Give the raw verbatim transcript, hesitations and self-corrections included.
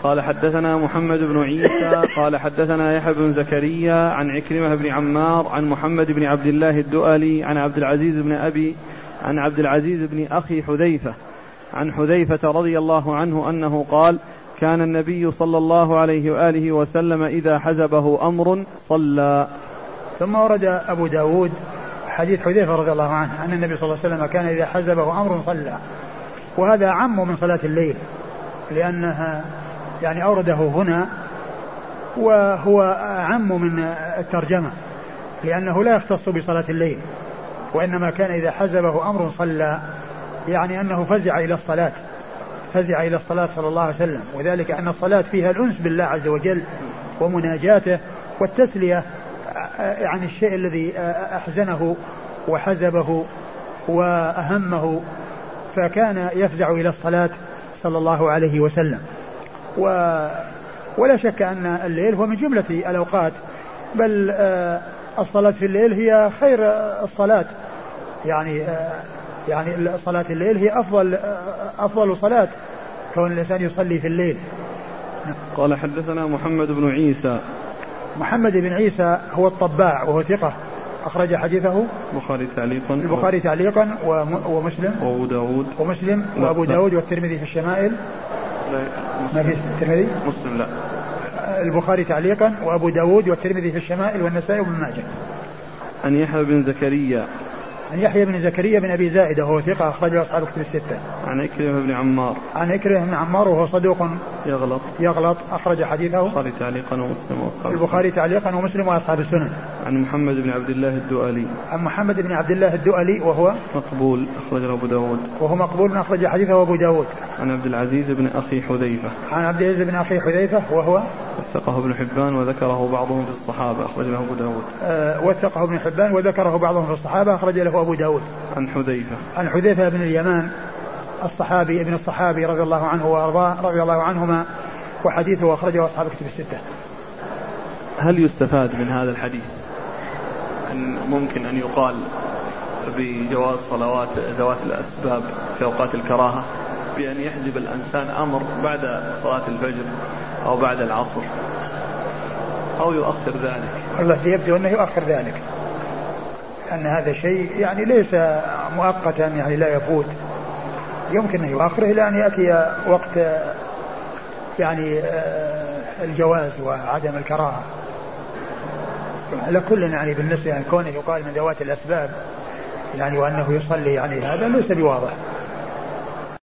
قال حدثنا محمد بن عيسى قال حدثنا يحيى بن زكريا عن عكرمة بن عمار عن محمد بن عبد الله الدؤلي عن عبد العزيز بن أبي عن عبد العزيز بن أخي حذيفة عن حذيفة رضي الله عنه أنه قال كان النبي صلى الله عليه وآله وسلم إذا حزبه أمر صلى. ثم ورد أبو داود حديث حذيفة رضي الله عنه أن النبي صلى الله عليه وسلم كان إذا حزبه أمر صلى، وهذا عم من صلاة الليل لأنها يعني أورده هنا وهو عم من الترجمة لأنه لا يختص بصلاة الليل، وإنما كان إذا حزبه أمر صلى، يعني أنه فزع إلى الصلاة فزع إلى الصلاة صلى الله عليه وسلم، وذلك أن الصلاة فيها الأنس بالله عز وجل ومناجاته والتسلية عن الشيء الذي أحزنه وحزبه وأهمه، فكان يفزع إلى الصلاة صلى الله عليه وسلم. و ولا شك أن الليل هو من جملة الأوقات، بل الصلاة في الليل هي خير الصلاة، يعني يعني صلاة الليل هي أفضل أفضل صلاة كون الإنسان يصلي في الليل. قال حدثنا محمد بن عيسى. محمد بن عيسى هو الطباع وهو ثقة أخرج حديثه البخاري تعليقا البخاري تعليقا ومسلم وأبو داود ومسلم وأبو داود والترمذي في الشمائل. ما في الترمذي؟ مسلم لا. البخاري تعليقا وأبو داود والترمذي في الشمائل والنسائي وابن ماجه. عن يحيى بن زكريا عن يحيى بن زكريا بن أبي زائدة وهو ثقة أخرجه أصحاب الكتب الستة. عن عكرمة بن عمار عن عكرمة بن عمار وهو صدوق يغلط يغلط أخرج حديثه البخاري تعليقا ومسلم وأصحاب البخاري تعليقا ومسلم وأصحاب السنن. عن محمد بن عبد الله الدؤلي عن محمد بن عبد الله الدؤلي وهو مقبول أخرجه أبو داود وهو مقبول أخرج حديثه أبو داود. عن عبد العزيز بن أخي حذيفة عن عبد العزيز بن أخي حذيفة وهو وثقه ابن حبان وذكره بعضهم في الصحابة أخرج له أبو داود. أه وثقه ابن حبان وذكره بعضهم في الصحابة أخرج له أبو داود. عن حذيفة عن حذيفة بن اليمان الصحابي ابن الصحابي رضي الله عنه وأرضاه رضي الله عنهما، وحديثه أخرجه أصحاب الكتب الستة. هل يستفاد من هذا الحديث أن ممكن أن يقال بجواز صلوات ذوات الأسباب في أوقات الكراهة بأن يحجب الإنسان أمر بعد صلاة الفجر أو بعد العصر أو يؤخر ذلك؟ الله يبدو أنه يؤخر ذلك، أن هذا شيء يعني ليس مؤقتا يعني لا يفوت، يمكن أن يؤخره إلى أن يأتي وقت يعني الجواز وعدم الكراهة. لكل يعني بالنسبة يعني كونه يقال من ذوات الأسباب يعني وأنه يصلي يعني هذا ليس بواضح.